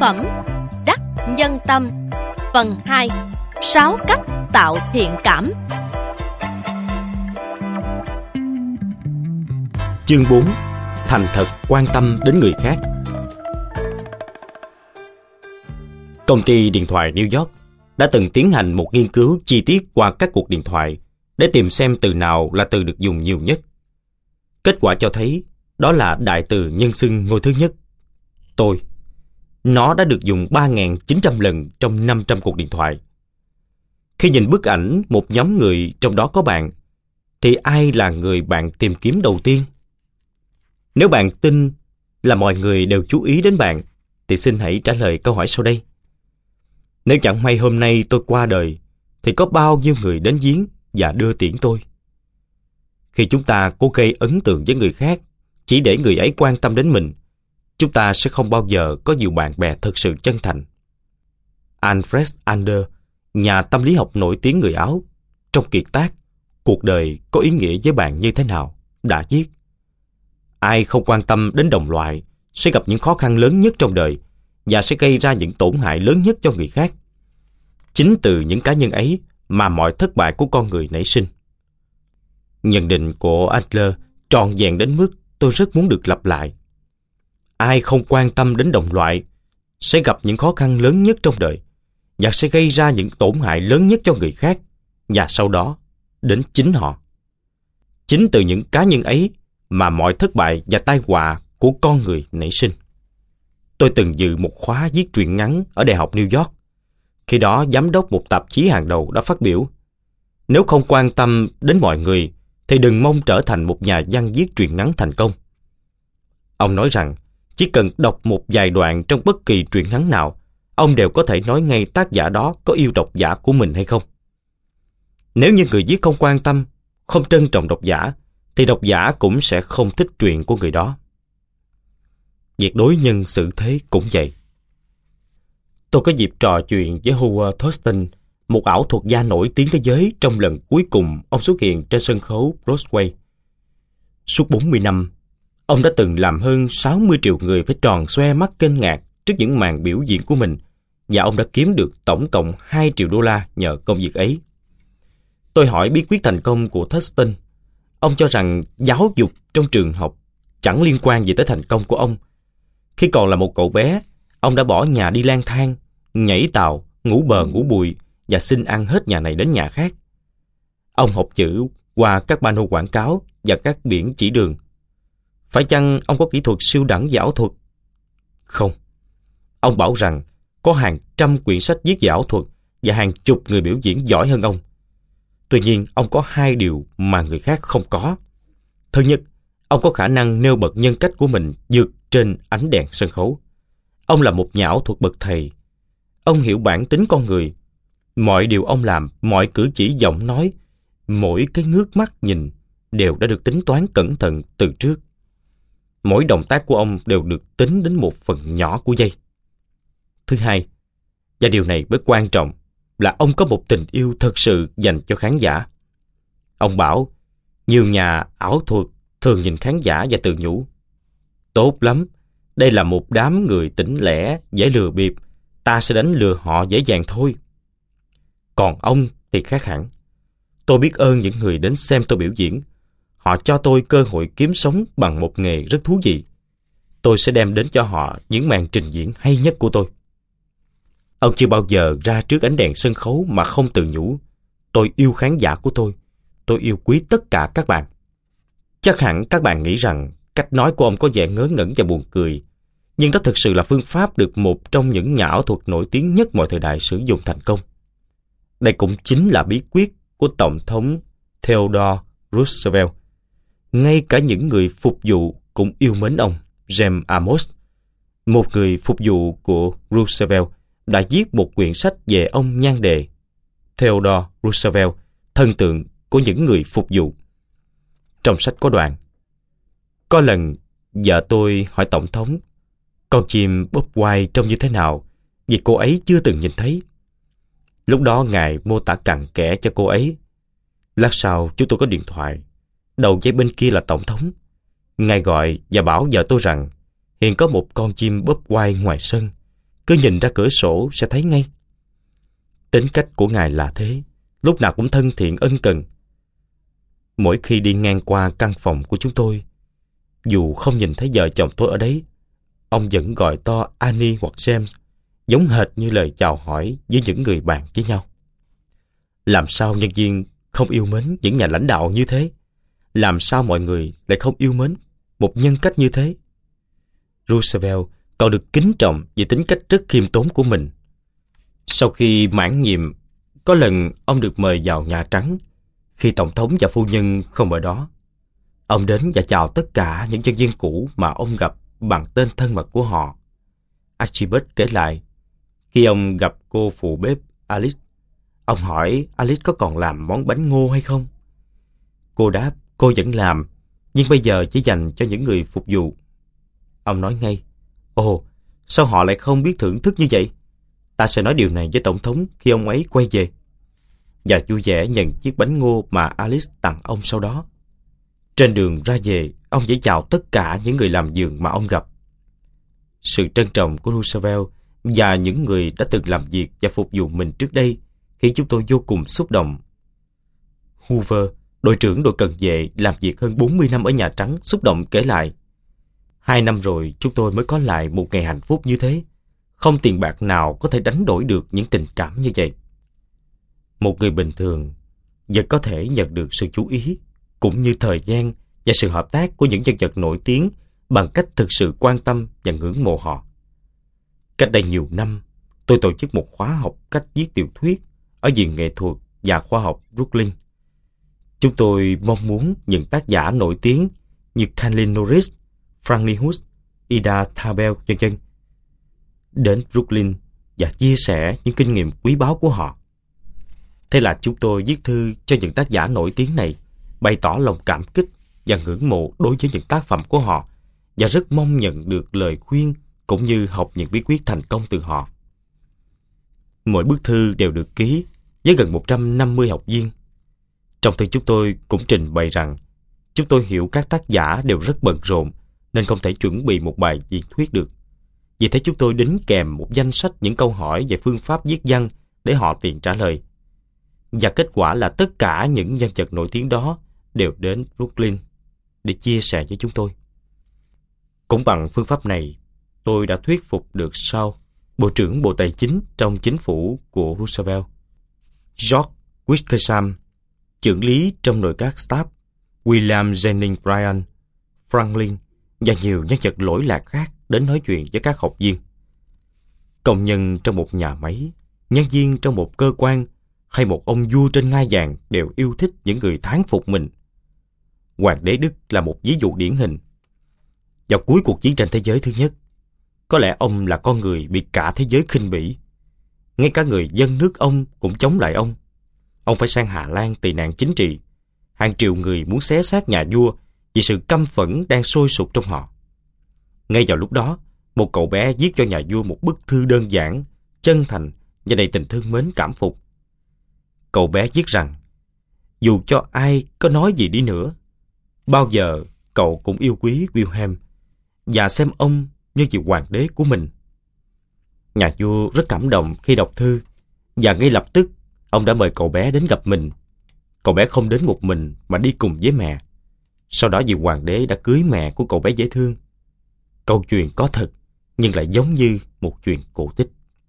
phẩm Đắc Nhân Tâm. Phần 2. 6 cách tạo thiện cảm. Chương 4. Thành thật quan tâm đến người khác. Công ty điện thoại New York đã từng tiến hành một nghiên cứu chi tiết qua các cuộc điện thoại để tìm xem từ nào là từ được dùng nhiều nhất. Kết quả cho thấy đó là đại từ nhân xưng ngôi thứ nhất, tôi. Nó đã được dùng 3.900 lần trong 500 cuộc điện thoại. Khi nhìn bức ảnh một nhóm người trong đó có bạn, thì ai là người bạn tìm kiếm đầu tiên? Nếu bạn tin là mọi người đều chú ý đến bạn, thì xin hãy trả lời câu hỏi sau đây. Nếu chẳng may hôm nay tôi qua đời, thì có bao nhiêu người đến viếng và đưa tiễn tôi? Khi chúng ta cố gây ấn tượng với người khác chỉ để người ấy quan tâm đến mình, chúng ta sẽ không bao giờ có nhiều bạn bè thực sự chân thành. Alfred Adler, nhà tâm lý học nổi tiếng người Áo, trong kiệt tác Cuộc đời có ý nghĩa với bạn như thế nào, đã viết: ai không quan tâm đến đồng loại sẽ gặp những khó khăn lớn nhất trong đời và sẽ gây ra những tổn hại lớn nhất cho người khác. Chính từ những cá nhân ấy mà mọi thất bại của con người nảy sinh. Nhận định của Adler trọn vẹn đến mức tôi rất muốn được lặp lại. Ai không quan tâm đến đồng loại sẽ gặp những khó khăn lớn nhất trong đời và sẽ gây ra những tổn hại lớn nhất cho người khác và sau đó đến chính họ. Chính từ những cá nhân ấy mà mọi thất bại và tai họa của con người nảy sinh. Tôi từng dự một khóa viết truyện ngắn ở Đại học New York. Khi đó, giám đốc một tạp chí hàng đầu đã phát biểu: nếu không quan tâm đến mọi người, thì đừng mong trở thành một nhà văn viết truyện ngắn thành công. Ông nói rằng, chỉ cần đọc một vài đoạn trong bất kỳ truyện ngắn nào, ông đều có thể nói ngay tác giả đó có yêu độc giả của mình hay không. Nếu như người viết không quan tâm, không trân trọng độc giả, thì độc giả cũng sẽ không thích truyện của người đó. Việc đối nhân xử thế cũng vậy. Tôi có dịp trò chuyện với Howard Thorsten, một ảo thuật gia nổi tiếng thế giới, trong lần cuối cùng ông xuất hiện trên sân khấu Broadway. Suốt 40 năm, ông đã từng làm hơn 60 triệu người phải tròn xoe mắt kinh ngạc trước những màn biểu diễn của mình, và ông đã kiếm được tổng cộng 2 triệu đô la nhờ công việc ấy. Tôi hỏi bí quyết thành công của Thorsten. Ông cho rằng giáo dục trong trường học chẳng liên quan gì tới thành công của ông. Khi còn là một cậu bé, ông đã bỏ nhà đi lang thang, nhảy tàu, ngủ bờ ngủ bụi và xin ăn hết nhà này đến nhà khác. Ông học chữ qua các pano quảng cáo và các biển chỉ đường. Phải chăng ông có kỹ thuật siêu đẳng về ảo thuật? Không. Ông bảo rằng có hàng trăm quyển sách viết về ảo thuật và hàng chục người biểu diễn giỏi hơn ông. Tuy nhiên, ông có 2 điều mà người khác không có. Thứ nhất, ông có khả năng nêu bật nhân cách của mình vượt trên ánh đèn sân khấu. Ông là một nhà ảo thuật bậc thầy. Ông hiểu bản tính con người. Mọi điều ông làm, mọi cử chỉ giọng nói, mỗi cái ngước mắt nhìn đều đã được tính toán cẩn thận từ trước. Mỗi động tác của ông đều được tính đến một phần nhỏ của giây. Thứ hai, và điều này mới quan trọng, là ông có một tình yêu thật sự dành cho khán giả. Ông bảo, nhiều nhà ảo thuật thường nhìn khán giả và tự nhủ: tốt lắm, đây là một đám người tỉnh lẻ, dễ lừa bịp, ta sẽ đánh lừa họ dễ dàng thôi. Còn ông thì khác hẳn. Tôi biết ơn những người đến xem tôi biểu diễn. Họ cho tôi cơ hội kiếm sống bằng một nghề rất thú vị. Tôi sẽ đem đến cho họ những màn trình diễn hay nhất của tôi. Ông chưa bao giờ ra trước ánh đèn sân khấu mà không tự nhủ: tôi yêu khán giả của tôi yêu quý tất cả các bạn. Chắc hẳn các bạn nghĩ rằng cách nói của ông có vẻ ngớ ngẩn và buồn cười, nhưng đó thực sự là phương pháp được một trong những nhà ảo thuật nổi tiếng nhất mọi thời đại sử dụng thành công. Đây cũng chính là bí quyết của Tổng thống Theodore Roosevelt. Ngay cả những người phục vụ cũng yêu mến ông. James Amos, một người phục vụ của Roosevelt, đã viết một quyển sách về ông nhan đề Theodore Roosevelt, thần tượng của những người phục vụ. Trong sách có đoạn: có lần vợ tôi hỏi Tổng thống con chim Bob White trông như thế nào, vì cô ấy chưa từng nhìn thấy. Lúc đó ngài mô tả cặn kẽ cho cô ấy. Lát sau chúng tôi có điện thoại. Đầu dây bên kia là Tổng thống. Ngài gọi và bảo vợ tôi rằng hiện có một con chim Bob White ngoài sân. cứ nhìn ra cửa sổ sẽ thấy ngay. Tính cách của ngài là thế, lúc nào cũng thân thiện ân cần. Mỗi khi đi ngang qua căn phòng của chúng tôi, dù không nhìn thấy vợ chồng tôi ở đấy, ông vẫn gọi to Annie hoặc James, giống hệt như lời chào hỏi với những người bạn với nhau. Làm sao nhân viên không yêu mến những nhà lãnh đạo như thế? Làm sao mọi người lại không yêu mến một nhân cách như thế? Roosevelt còn được kính trọng vì tính cách rất khiêm tốn của mình. Sau khi mãn nhiệm, có lần ông được mời vào Nhà Trắng khi Tổng thống và phu nhân không ở đó. Ông đến và chào tất cả những nhân viên cũ mà ông gặp bằng tên thân mật của họ. Archibald kể lại, khi ông gặp cô phụ bếp Alice, ông hỏi Alice có còn làm món bánh ngô hay không. Cô đáp cô vẫn làm, nhưng bây giờ chỉ dành cho những người phục vụ. Ông nói ngay, ồ, sao họ lại không biết thưởng thức như vậy? Ta sẽ nói điều này với Tổng thống khi ông ấy quay về. Và vui vẻ nhận chiếc bánh ngô mà Alice tặng ông sau đó. Trên đường ra về, ông vẫn chào tất cả những người làm vườn mà ông gặp. Sự trân trọng của Roosevelt và những người đã từng làm việc và phục vụ mình trước đây khiến chúng tôi vô cùng xúc động. Hoover, đội trưởng đội cận vệ làm việc hơn 40 năm ở Nhà Trắng, xúc động kể lại, 2 năm rồi chúng tôi mới có lại một ngày hạnh phúc như thế. Không tiền bạc nào có thể đánh đổi được những tình cảm như vậy. Một người bình thường vẫn có thể nhận được sự chú ý, cũng như thời gian và sự hợp tác của những nhân vật nổi tiếng bằng cách thực sự quan tâm và ngưỡng mộ họ. Cách đây nhiều năm, tôi tổ chức một khóa học cách viết tiểu thuyết ở Viện Nghệ thuật và Khoa học Brooklyn. Chúng tôi mong muốn những tác giả nổi tiếng như Kathleen Norris, Franklin Hughes, Ida Tarbell, v.v. đến Brooklyn và chia sẻ những kinh nghiệm quý báu của họ. Thế là chúng tôi viết thư cho những tác giả nổi tiếng này, bày tỏ lòng cảm kích và ngưỡng mộ đối với những tác phẩm của họ và rất mong nhận được lời khuyên cũng như học những bí quyết thành công từ họ. Mỗi bức thư đều được ký với gần 150 học viên. Trong thư chúng tôi cũng trình bày rằng chúng tôi hiểu các tác giả đều rất bận rộn nên không thể chuẩn bị một bài diễn thuyết được. Vì thế chúng tôi đính kèm một danh sách những câu hỏi về phương pháp viết văn để họ tiện trả lời. Và kết quả là tất cả những nhân vật nổi tiếng đó đều đến Brooklyn để chia sẻ với chúng tôi. Cũng bằng phương pháp này, tôi đã thuyết phục được Shaw, Bộ trưởng Bộ Tài chính trong chính phủ của Roosevelt, George Wickersham, trưởng lý trong nội các Staff, William Jennings Bryan, Franklin và nhiều nhân vật lỗi lạc khác đến nói chuyện với các học viên. Công nhân trong một nhà máy, nhân viên trong một cơ quan hay một ông vua trên ngai vàng đều yêu thích những người thán phục mình. Hoàng đế Đức là một ví dụ điển hình. Vào cuối cuộc chiến tranh thế giới thứ nhất, có lẽ ông là con người bị cả thế giới khinh bỉ. Ngay cả người dân nước ông cũng chống lại ông. Ông phải sang Hà Lan tị nạn chính trị. Hàng triệu người muốn xé xác nhà vua vì sự căm phẫn đang sôi sục trong họ. Ngay vào lúc đó, một cậu bé viết cho nhà vua một bức thư đơn giản, chân thành và đầy tình thương mến cảm phục. Cậu bé viết rằng, dù cho ai có nói gì đi nữa, bao giờ cậu cũng yêu quý Wilhelm và xem ông như vị hoàng đế của mình. Nhà vua rất cảm động khi đọc thư và ngay lập tức ông đã mời cậu bé đến gặp mình. Cậu bé không đến một mình mà đi cùng với mẹ. Sau đó vị hoàng đế đã cưới mẹ của cậu bé dễ thương. Câu chuyện có thật nhưng lại giống như một chuyện cổ tích.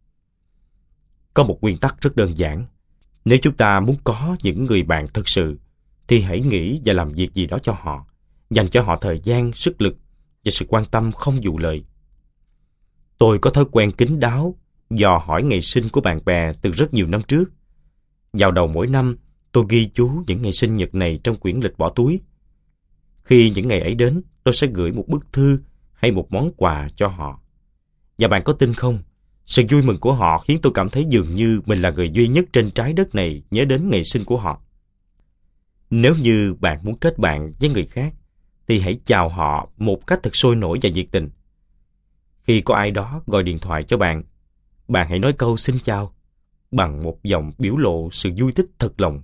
Có một nguyên tắc rất đơn giản. Nếu chúng ta muốn có những người bạn thực sự thì hãy nghĩ và làm việc gì đó cho họ, dành cho họ thời gian, sức lực và sự quan tâm không vụ lợi. Tôi có thói quen kín đáo dò hỏi ngày sinh của bạn bè từ rất nhiều năm trước. Vào đầu mỗi năm, tôi ghi chú những ngày sinh nhật này trong quyển lịch bỏ túi. Khi những ngày ấy đến, tôi sẽ gửi một bức thư hay một món quà cho họ. Và bạn có tin không? Sự vui mừng của họ khiến tôi cảm thấy dường như mình là người duy nhất trên trái đất này nhớ đến ngày sinh của họ. Nếu như bạn muốn kết bạn với người khác, thì hãy chào họ một cách thật sôi nổi và nhiệt tình. Khi có ai đó gọi điện thoại cho bạn, bạn hãy nói câu xin chào bằng một giọng biểu lộ sự vui thích thật lòng.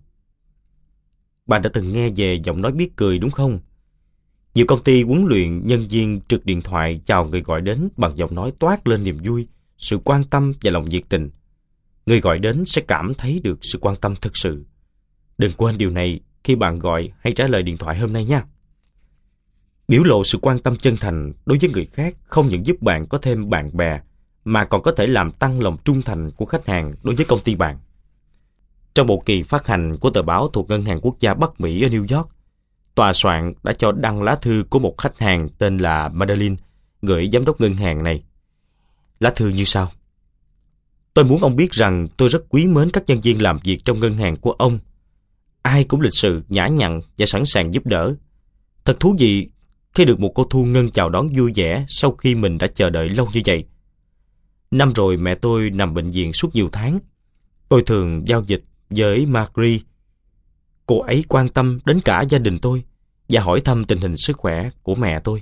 Bạn đã từng nghe về giọng nói biết cười đúng không? Nhiều công ty huấn luyện nhân viên trực điện thoại chào người gọi đến bằng giọng nói toát lên niềm vui, sự quan tâm và lòng nhiệt tình. Người gọi đến sẽ cảm thấy được sự quan tâm thực sự. Đừng quên điều này khi bạn gọi hay trả lời điện thoại hôm nay nha. Biểu lộ sự quan tâm chân thành đối với người khác không những giúp bạn có thêm bạn bè, mà còn có thể làm tăng lòng trung thành của khách hàng đối với công ty bạn. Trong một kỳ phát hành của tờ báo thuộc Ngân hàng Quốc gia Bắc Mỹ ở New York, tòa soạn đã cho đăng lá thư của một khách hàng tên là Madeline gửi giám đốc ngân hàng này. Lá thư như sau: Tôi muốn ông biết rằng tôi rất quý mến các nhân viên làm việc trong ngân hàng của ông. Ai cũng lịch sự, nhã nhặn và sẵn sàng giúp đỡ. Thật thú vị khi được một cô thu ngân chào đón vui vẻ sau khi mình đã chờ đợi lâu như vậy. Năm rồi mẹ tôi nằm bệnh viện suốt nhiều tháng. Tôi thường giao dịch với Marguerite. Cô ấy quan tâm đến cả gia đình tôi và hỏi thăm tình hình sức khỏe của mẹ tôi.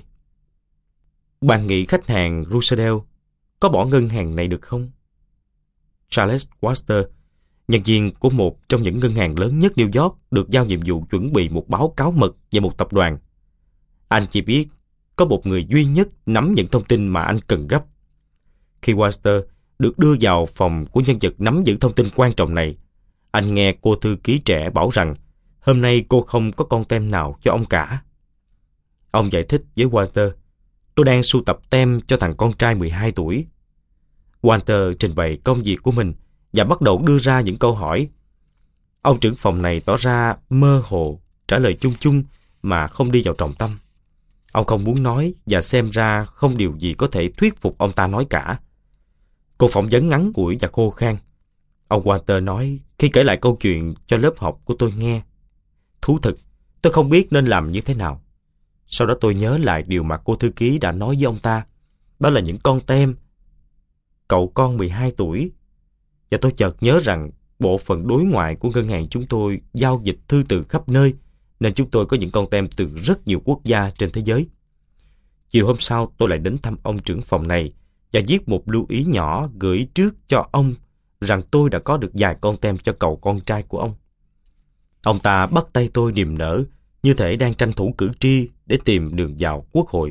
Bạn nghĩ khách hàng Rosedale có bỏ ngân hàng này được không? Charles Waster, nhân viên của một trong những ngân hàng lớn nhất New York, được giao nhiệm vụ chuẩn bị một báo cáo mật về một tập đoàn. Anh chỉ biết có một người duy nhất nắm những thông tin mà anh cần gấp. Khi Waster được đưa vào phòng của nhân vật nắm giữ thông tin quan trọng này, anh nghe cô thư ký trẻ bảo rằng hôm nay cô không có con tem nào cho ông cả. Ông giải thích với Walter: Tôi đang sưu tập tem cho thằng con trai 12 tuổi. Walter trình bày công việc của mình và bắt đầu đưa ra những câu hỏi. Ông trưởng phòng này tỏ ra mơ hồ, trả lời chung chung mà không đi vào trọng tâm. Ông không muốn nói và xem ra không điều gì có thể thuyết phục ông ta nói cả. Cuộc phỏng vấn ngắn ngủi và khô khan. Ông Walter nói khi kể lại câu chuyện cho lớp học của tôi nghe: Thú thực, tôi không biết nên làm như thế nào. Sau đó tôi nhớ lại điều mà cô thư ký đã nói với ông ta. Đó là những con tem cậu con 12 tuổi. Và tôi chợt nhớ rằng bộ phận đối ngoại của ngân hàng chúng tôi giao dịch thư từ khắp nơi, nên chúng tôi có những con tem từ rất nhiều quốc gia trên thế giới. Chiều hôm sau tôi lại đến thăm ông trưởng phòng này và viết một lưu ý nhỏ gửi trước cho ông rằng tôi đã có được vài con tem cho cậu con trai của ông. Ông ta bắt tay tôi niềm nở, như thể đang tranh thủ cử tri để tìm đường vào quốc hội.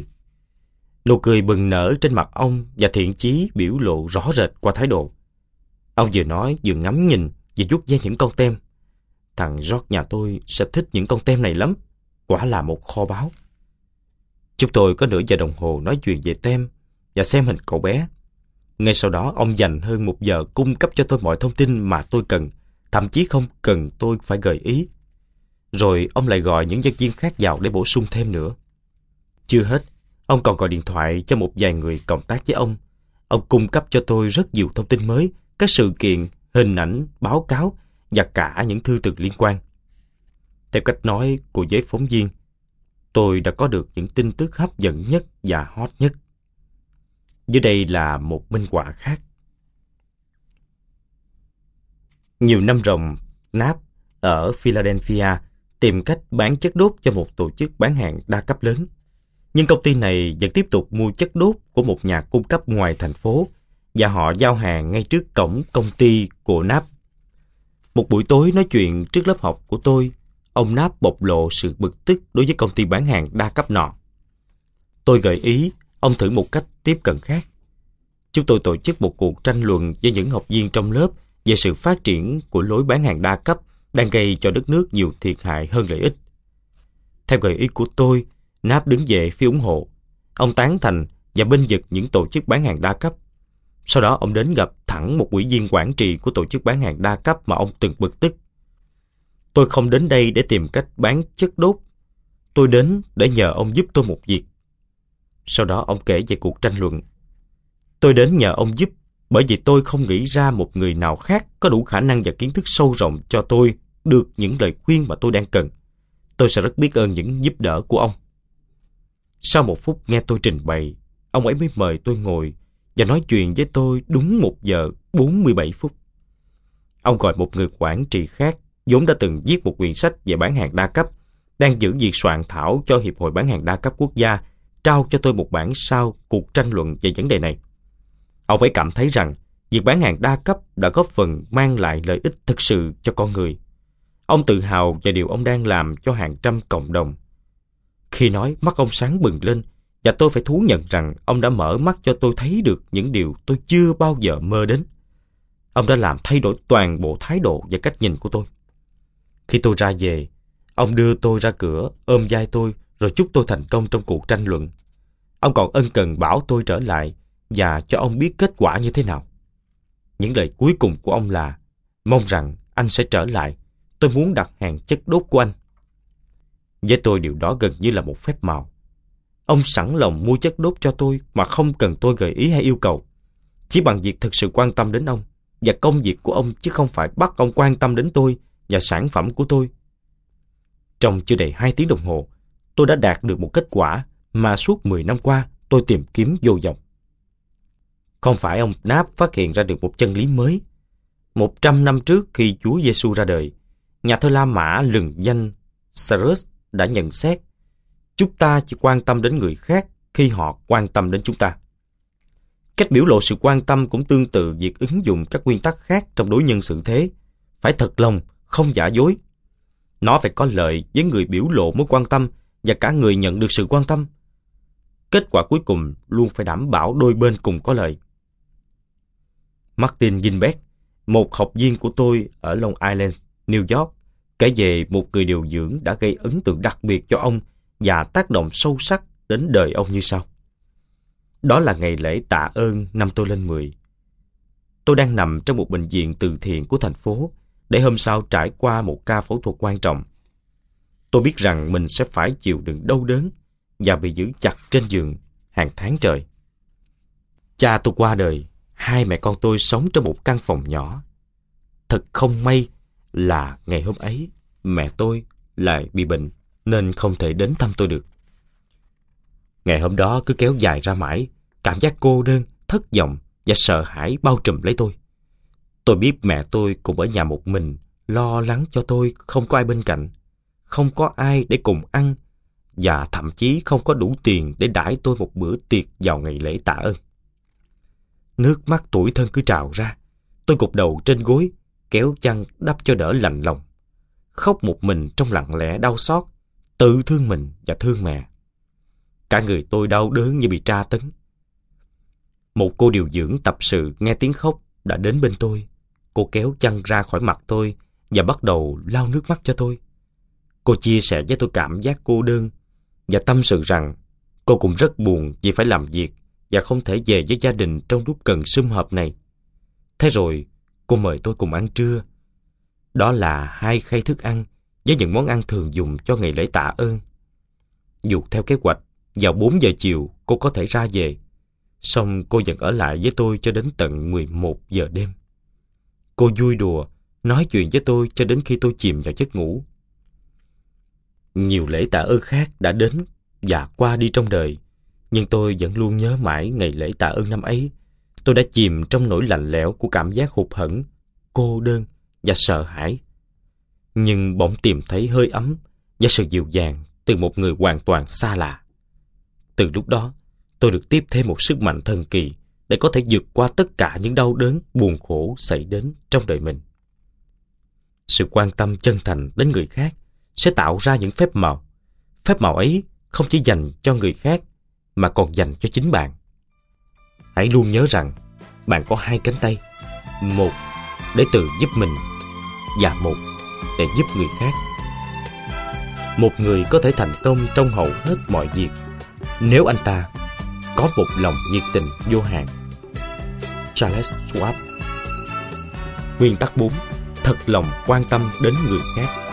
Nụ cười bừng nở trên mặt ông và thiện chí biểu lộ rõ rệt qua thái độ. Ông vừa nói vừa ngắm nhìn và vuốt ve những con tem. Thằng George nhà tôi sẽ thích những con tem này lắm. Quả là một kho báu. Chúng tôi có nửa giờ đồng hồ nói chuyện về tem và xem hình cậu bé. Ngay sau đó ông dành hơn 1 giờ cung cấp cho tôi mọi thông tin mà tôi cần, thậm chí không cần tôi phải gợi ý. Rồi ông lại gọi những nhân viên khác vào để bổ sung thêm nữa. Chưa hết, ông còn gọi điện thoại cho một vài người cộng tác với ông. Ông cung cấp cho tôi rất nhiều thông tin mới, các sự kiện, hình ảnh, báo cáo và cả những thư từ liên quan. Theo cách nói của giới phóng viên, tôi đã có được những tin tức hấp dẫn nhất và hot nhất. Dưới đây là một minh họa khác. Nhiều năm ròng, Knapp ở Philadelphia tìm cách bán chất đốt cho một tổ chức bán hàng đa cấp lớn. Nhưng công ty này vẫn tiếp tục mua chất đốt của một nhà cung cấp ngoài thành phố và họ giao hàng ngay trước cổng công ty của Knapp. Một buổi tối nói chuyện trước lớp học của tôi, ông Knapp bộc lộ sự bực tức đối với công ty bán hàng đa cấp nọ. Tôi gợi ý ông thử một cách tiếp cận khác. Chúng tôi tổ chức một cuộc tranh luận với những học viên trong lớp về sự phát triển của lối bán hàng đa cấp đang gây cho đất nước nhiều thiệt hại hơn lợi ích. Theo gợi ý của tôi, Knapp đứng về phía ủng hộ. Ông tán thành và bênh vực những tổ chức bán hàng đa cấp. Sau đó ông đến gặp thẳng một ủy viên quản trị của tổ chức bán hàng đa cấp mà ông từng bực tức. Tôi không đến đây để tìm cách bán chất đốt. Tôi đến để nhờ ông giúp tôi một việc. Sau đó ông kể về cuộc tranh luận. Tôi đến nhờ ông giúp bởi vì tôi không nghĩ ra một người nào khác có đủ khả năng và kiến thức sâu rộng cho tôi được những lời khuyên mà tôi đang cần. Tôi sẽ rất biết ơn những giúp đỡ của ông. Sau 1 phút nghe tôi trình bày, ông ấy mới mời tôi ngồi và nói chuyện với tôi đúng 1 giờ 47 phút. Ông gọi một người quản trị khác, vốn đã từng viết một quyển sách về bán hàng đa cấp, đang giữ việc soạn thảo cho Hiệp hội Bán hàng đa cấp quốc gia, trao cho tôi một bản sao cuộc tranh luận về vấn đề này. Ông ấy cảm thấy rằng việc bán hàng đa cấp đã góp phần mang lại lợi ích thực sự cho con người. Ông tự hào về điều ông đang làm cho hàng trăm cộng đồng. Khi nói, mắt ông sáng bừng lên Và tôi phải thú nhận rằng ông đã mở mắt cho tôi thấy được những điều tôi chưa bao giờ mơ đến. Ông đã làm thay đổi toàn bộ thái độ và cách nhìn của tôi. Khi tôi ra về, ông đưa tôi ra cửa, ôm vai tôi rồi chúc tôi thành công trong cuộc tranh luận. Ông còn ân cần bảo tôi trở lại và cho ông biết kết quả như thế nào. Những lời cuối cùng của ông là: mong rằng anh sẽ trở lại. Tôi muốn đặt hàng chất đốt của anh. Với tôi điều đó gần như là một phép màu. Ông sẵn lòng mua chất đốt cho tôi mà không cần tôi gợi ý hay yêu cầu. Chỉ bằng việc thực sự quan tâm đến ông và công việc của ông, chứ không phải bắt ông quan tâm đến tôi và sản phẩm của tôi. Trong chưa đầy 2 tiếng đồng hồ, tôi đã đạt được một kết quả mà suốt 10 năm qua tôi tìm kiếm vô vọng. Không phải ông Náp phát hiện ra được một chân lý mới. 100 năm trước khi Chúa Giêsu ra đời, nhà thơ La Mã lừng danh Sarus đã nhận xét: chúng ta chỉ quan tâm đến người khác khi họ quan tâm đến chúng ta. Cách biểu lộ sự quan tâm cũng tương tự việc ứng dụng các nguyên tắc khác trong đối nhân xử thế. Phải thật lòng, không giả dối. Nó phải có lợi với người biểu lộ mối quan tâm và cả người nhận được sự quan tâm. Kết quả cuối cùng luôn phải đảm bảo đôi bên cùng có lợi. Martin Gilbert, một học viên của tôi ở Long Island, New York, kể về một người điều dưỡng đã gây ấn tượng đặc biệt cho ông và tác động sâu sắc đến đời ông như sau. Đó là ngày lễ tạ ơn năm tôi lên 10. Tôi đang nằm trong một bệnh viện từ thiện của thành phố để hôm sau trải qua một ca phẫu thuật quan trọng. Tôi biết rằng mình sẽ phải chịu đựng đau đớn và bị giữ chặt trên giường hàng tháng trời. Cha tôi qua đời, 2 mẹ con tôi sống trong một căn phòng nhỏ. Thật không may là ngày hôm ấy mẹ tôi lại bị bệnh nên không thể đến thăm tôi được. Ngày hôm đó cứ kéo dài ra mãi, cảm giác cô đơn, thất vọng và sợ hãi bao trùm lấy tôi. Tôi biết mẹ tôi cũng ở nhà một mình, lo lắng cho tôi, không có ai bên cạnh, không có ai để cùng ăn và thậm chí không có đủ tiền để đãi tôi một bữa tiệc vào ngày lễ tạ ơn. Nước mắt tủi thân cứ trào ra. Tôi gục đầu trên gối, kéo chăn đắp cho đỡ lạnh lòng, khóc một mình trong lặng lẽ đau xót, tự thương mình và thương mẹ. Cả người tôi đau đớn như bị tra tấn. Một cô điều dưỡng tập sự nghe tiếng khóc đã đến bên tôi. Cô kéo chăn ra khỏi mặt tôi và bắt đầu lau nước mắt cho tôi. Cô chia sẻ với tôi cảm giác cô đơn và tâm sự rằng cô cũng rất buồn vì phải làm việc và không thể về với gia đình trong lúc cần sum họp này. Thế rồi cô mời tôi cùng ăn trưa. Đó là 2 khay thức ăn với những món ăn thường dùng cho ngày lễ tạ ơn. Dù theo kế hoạch, vào 4 giờ chiều cô có thể ra về, song cô vẫn ở lại với tôi cho đến tận 11 giờ đêm. Cô vui đùa, nói chuyện với tôi cho đến khi tôi chìm vào giấc ngủ. Nhiều lễ tạ ơn khác đã đến và qua đi trong đời, nhưng tôi vẫn luôn nhớ mãi ngày lễ tạ ơn năm ấy. Tôi đã chìm trong nỗi lạnh lẽo của cảm giác hụt hẫng, cô đơn và sợ hãi. Nhưng bỗng tìm thấy hơi ấm và sự dịu dàng từ một người hoàn toàn xa lạ. Từ lúc đó, tôi được tiếp thêm một sức mạnh thần kỳ để có thể vượt qua tất cả những đau đớn, buồn khổ xảy đến trong đời mình. Sự quan tâm chân thành đến người khác sẽ tạo ra những phép màu. Phép màu ấy không chỉ dành cho người khác mà còn dành cho chính bạn. Hãy luôn nhớ rằng bạn có 2 cánh tay, một để tự giúp mình và một để giúp người khác. Một người có thể thành công trong hầu hết mọi việc nếu anh ta có một lòng nhiệt tình vô hạn. Charles Schwab. Nguyên tắc 4. Thật lòng quan tâm đến người khác.